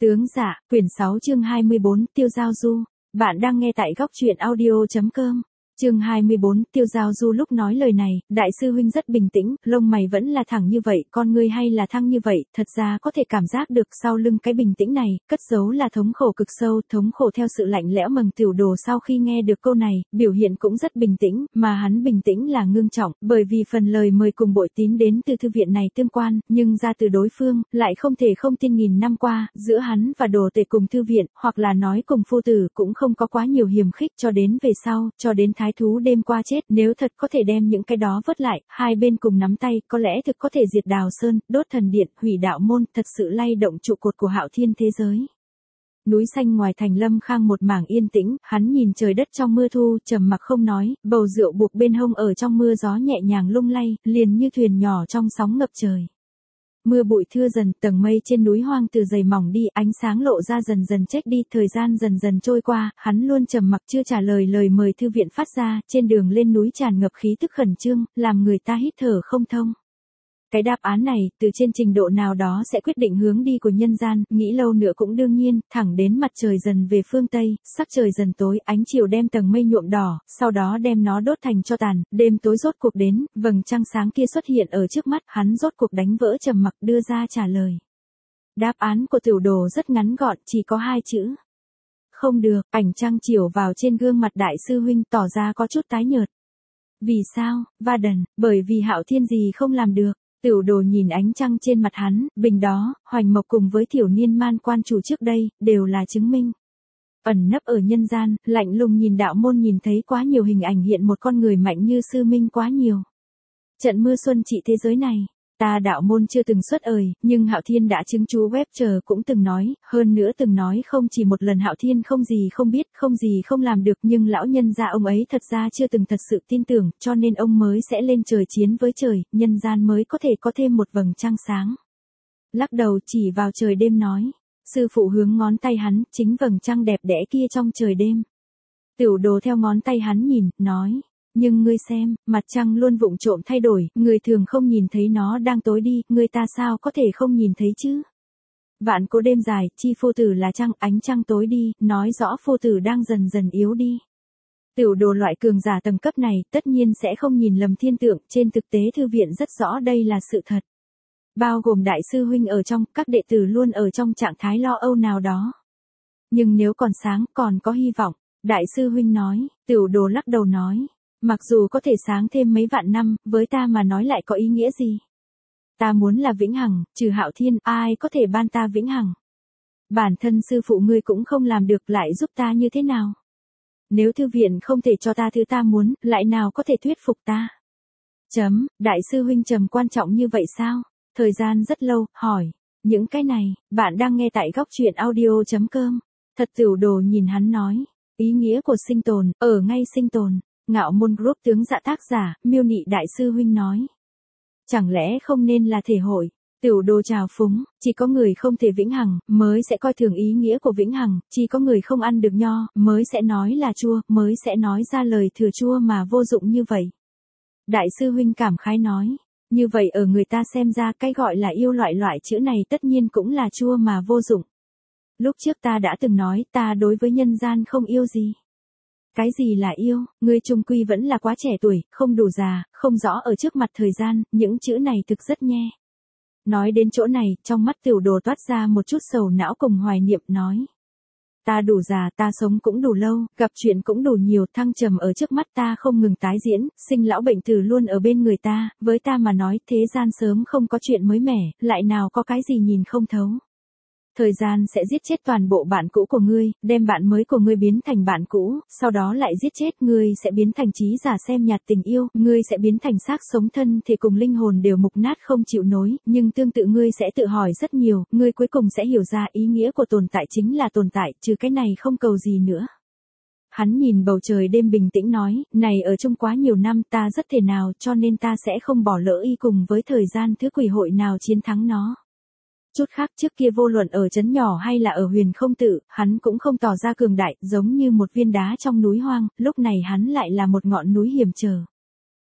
Tướng dạ, quyển 6 chương 24, Tiêu Giao Du. Bạn đang nghe tại góc truyện audio.com. Chương 24, Tiêu Giao Du lúc nói lời này, đại sư huynh rất bình tĩnh, lông mày vẫn là thẳng như vậy, con ngươi hay là thăng như vậy, thật ra có thể cảm giác được sau lưng cái bình tĩnh này, cất giấu là thống khổ cực sâu, thống khổ theo sự lạnh lẽo mầng tiểu đồ sau khi nghe được câu này, biểu hiện cũng rất bình tĩnh, mà hắn bình tĩnh là ngưng trọng, bởi vì phần lời mời cùng bội tín đến từ thư viện này tương quan, nhưng ra từ đối phương, lại không thể không tin nghìn năm qua, giữa hắn và đồ tể cùng thư viện, hoặc là nói cùng phu tử cũng không có quá nhiều hiềm khích cho đến về sau, cho đến thái thú đêm qua chết, nếu thật có thể đem những cái đó vớt lại, hai bên cùng nắm tay, có lẽ thực có thể diệt Đào Sơn, đốt thần điện, hủy đạo môn, thật sự lay động trụ cột của Hạo Thiên thế giới. Núi xanh ngoài thành Lâm Khang một mảng yên tĩnh, hắn nhìn trời đất trong mưa thu, trầm mặc không nói, bầu rượu buộc bên hông ở trong mưa gió nhẹ nhàng lung lay, liền như thuyền nhỏ trong sóng ngập trời. Mưa bụi thưa dần, tầng mây trên núi hoang từ dày mỏng đi, ánh sáng lộ ra dần dần chết đi, thời gian dần dần trôi qua, hắn luôn trầm mặc chưa trả lời lời mời thư viện phát ra, trên đường lên núi tràn ngập khí tức khẩn trương, làm người ta hít thở không thông. Cái đáp án này, từ trên trình độ nào đó sẽ quyết định hướng đi của nhân gian, nghĩ lâu nữa cũng đương nhiên, thẳng đến mặt trời dần về phương Tây, sắc trời dần tối, ánh chiều đem tầng mây nhuộm đỏ, sau đó đem nó đốt thành tro tàn, đêm tối rốt cuộc đến, vầng trăng sáng kia xuất hiện ở trước mắt, hắn rốt cuộc đánh vỡ trầm mặc đưa ra trả lời. Đáp án của tiểu đồ rất ngắn gọn, chỉ có hai chữ. Không được, ảnh trăng chiều vào trên gương mặt đại sư huynh tỏ ra có chút tái nhợt. Vì sao, Va Đần, bởi vì Hạo Thiên gì không làm được. Tiểu đồ nhìn ánh trăng trên mặt hắn, bình đó, Hoành Mộc cùng với thiểu niên man quan chủ trước đây, đều là chứng minh. Ẩn nấp ở nhân gian, lạnh lùng nhìn đạo môn nhìn thấy quá nhiều hình ảnh hiện một con người mạnh như sư minh quá nhiều. Trận mưa xuân trị thế giới này, ta đạo môn chưa từng xuất ời, nhưng Hạo Thiên đã chứng chú web chờ cũng từng nói, hơn nữa từng nói không chỉ một lần Hạo Thiên không gì không biết, không gì không làm được, nhưng lão nhân gia ông ấy thật ra chưa từng thật sự tin tưởng, cho nên ông mới sẽ lên trời chiến với trời, nhân gian mới có thể có thêm một vầng trăng sáng. Lắc đầu chỉ vào trời đêm nói, sư phụ hướng ngón tay hắn, chính vầng trăng đẹp đẽ kia trong trời đêm. Tiểu đồ theo ngón tay hắn nhìn, nói. Nhưng ngươi xem, mặt trăng luôn vụng trộm thay đổi, người thường không nhìn thấy nó đang tối đi, người ta sao có thể không nhìn thấy chứ? Vạn cố đêm dài, chi phu tử là trăng, ánh trăng tối đi, nói rõ phu tử đang dần dần yếu đi. Tiểu đồ loại cường giả tầng cấp này, tất nhiên sẽ không nhìn lầm thiên tượng, trên thực tế thư viện rất rõ đây là sự thật. Bao gồm đại sư huynh ở trong, các đệ tử luôn ở trong trạng thái lo âu nào đó. Nhưng nếu còn sáng, còn có hy vọng, đại sư huynh nói, tiểu đồ lắc đầu nói. Mặc dù có thể sáng thêm mấy vạn năm, với ta mà nói lại có ý nghĩa gì? Ta muốn là vĩnh hằng, trừ Hạo Thiên, ai có thể ban ta vĩnh hằng? Bản thân sư phụ ngươi cũng không làm được, lại giúp ta như thế nào? Nếu thư viện không thể cho ta thứ ta muốn, lại nào có thể thuyết phục ta? Đại sư huynh trầm quan trọng như vậy sao? Thời gian rất lâu, hỏi. Những cái này, bạn đang nghe tại góc truyện audio.com. Thật tiểu đồ nhìn hắn nói. Ý nghĩa của sinh tồn, ở ngay sinh tồn. Ngạo Môn Group tướng dạ tác giả, Miêu Nị đại sư huynh nói. Chẳng lẽ không nên là thể hội, tiểu đồ trào phúng, chỉ có người không thể vĩnh hằng, mới sẽ coi thường ý nghĩa của vĩnh hằng, chỉ có người không ăn được nho, mới sẽ nói là chua, mới sẽ nói ra lời thừa chua mà vô dụng như vậy. Đại sư huynh cảm khái nói, như vậy ở người ta xem ra cái gọi là yêu loại chữ này tất nhiên cũng là chua mà vô dụng. Lúc trước ta đã từng nói, ta đối với nhân gian không yêu gì. Cái gì là yêu, ngươi trung quy vẫn là quá trẻ tuổi, không đủ già, không rõ ở trước mặt thời gian, những chữ này thực rất nhe. Nói đến chỗ này, trong mắt tiểu đồ toát ra một chút sầu não cùng hoài niệm nói. Ta đủ già, ta sống cũng đủ lâu, gặp chuyện cũng đủ nhiều, thăng trầm ở trước mắt ta không ngừng tái diễn, sinh lão bệnh tử luôn ở bên người ta, với ta mà nói thế gian sớm không có chuyện mới mẻ, lại nào có cái gì nhìn không thấu. Thời gian sẽ giết chết toàn bộ bạn cũ của ngươi, đem bạn mới của ngươi biến thành bạn cũ, sau đó lại giết chết ngươi sẽ biến thành trí giả xem nhạt tình yêu, ngươi sẽ biến thành xác sống thân thể cùng linh hồn đều mục nát không chịu nối, nhưng tương tự ngươi sẽ tự hỏi rất nhiều, ngươi cuối cùng sẽ hiểu ra ý nghĩa của tồn tại chính là tồn tại, trừ cái này không cầu gì nữa. Hắn nhìn bầu trời đêm bình tĩnh nói, này ở chung quá nhiều năm ta rất thể nào cho nên ta sẽ không bỏ lỡ y cùng với thời gian thứ quỷ hội nào chiến thắng nó. Chút khác trước kia vô luận ở trấn nhỏ hay là ở huyền không tự, hắn cũng không tỏ ra cường đại, giống như một viên đá trong núi hoang, lúc này hắn lại là một ngọn núi hiểm trở.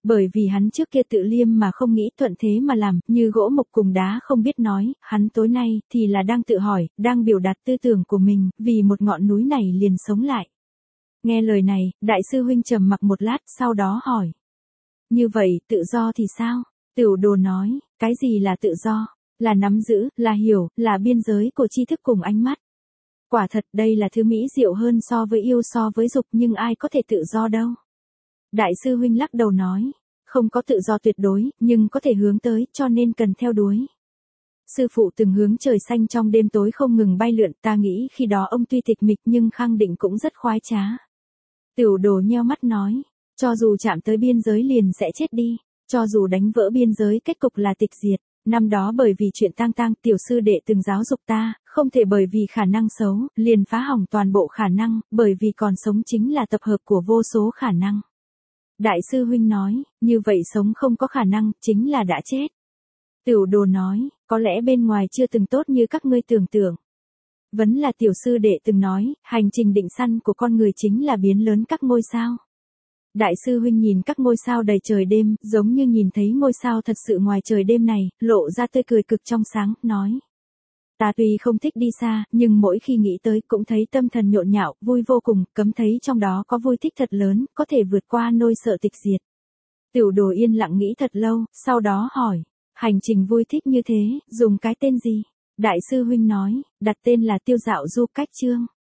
Bởi vì hắn trước kia tự liêm mà không nghĩ thuận thế mà làm, như gỗ mục cùng đá không biết nói, hắn tối nay thì là đang tự hỏi, đang biểu đạt tư tưởng của mình, vì một ngọn núi này liền sống lại. Nghe lời này, đại sư huynh trầm mặc một lát, sau đó hỏi. Như vậy, tự do thì sao? Tửu Đồ nói, cái gì là tự do? Là nắm giữ, là hiểu, là biên giới của tri thức cùng ánh mắt. Quả thật đây là thứ mỹ diệu hơn so với yêu so với dục, nhưng ai có thể tự do đâu. Đại sư huynh lắc đầu nói, không có tự do tuyệt đối, nhưng có thể hướng tới, cho nên cần theo đuổi. Sư phụ từng hướng trời xanh trong đêm tối không ngừng bay lượn, ta nghĩ khi đó ông tuy tịch mịch nhưng khẳng định cũng rất khoái trá. Tửu Đồ nheo mắt nói, cho dù chạm tới biên giới liền sẽ chết đi, cho dù đánh vỡ biên giới kết cục là tịch diệt. Năm đó bởi vì chuyện tang tang tiểu sư đệ từng giáo dục ta, không thể bởi vì khả năng xấu, liền phá hỏng toàn bộ khả năng, bởi vì còn sống chính là tập hợp của vô số khả năng. Đại sư huynh nói, như vậy sống không có khả năng, chính là đã chết. Tửu Đồ nói, có lẽ bên ngoài chưa từng tốt như các ngươi tưởng tượng. Vẫn là tiểu sư đệ từng nói, hành trình định săn của con người chính là biến lớn các ngôi sao. Đại sư huynh nhìn các ngôi sao đầy trời đêm, giống như nhìn thấy ngôi sao thật sự ngoài trời đêm này, lộ ra tươi cười cực trong sáng, nói. Ta tuy không thích đi xa, nhưng mỗi khi nghĩ tới cũng thấy tâm thần nhộn nhạo, vui vô cùng, cấm thấy trong đó có vui thích thật lớn, có thể vượt qua nỗi sợ tịch diệt. Tửu Đồ yên lặng nghĩ thật lâu, sau đó hỏi, hành trình vui thích như thế, dùng cái tên gì? Đại sư huynh nói, đặt tên là Tiêu Dạo Du Cách Chương.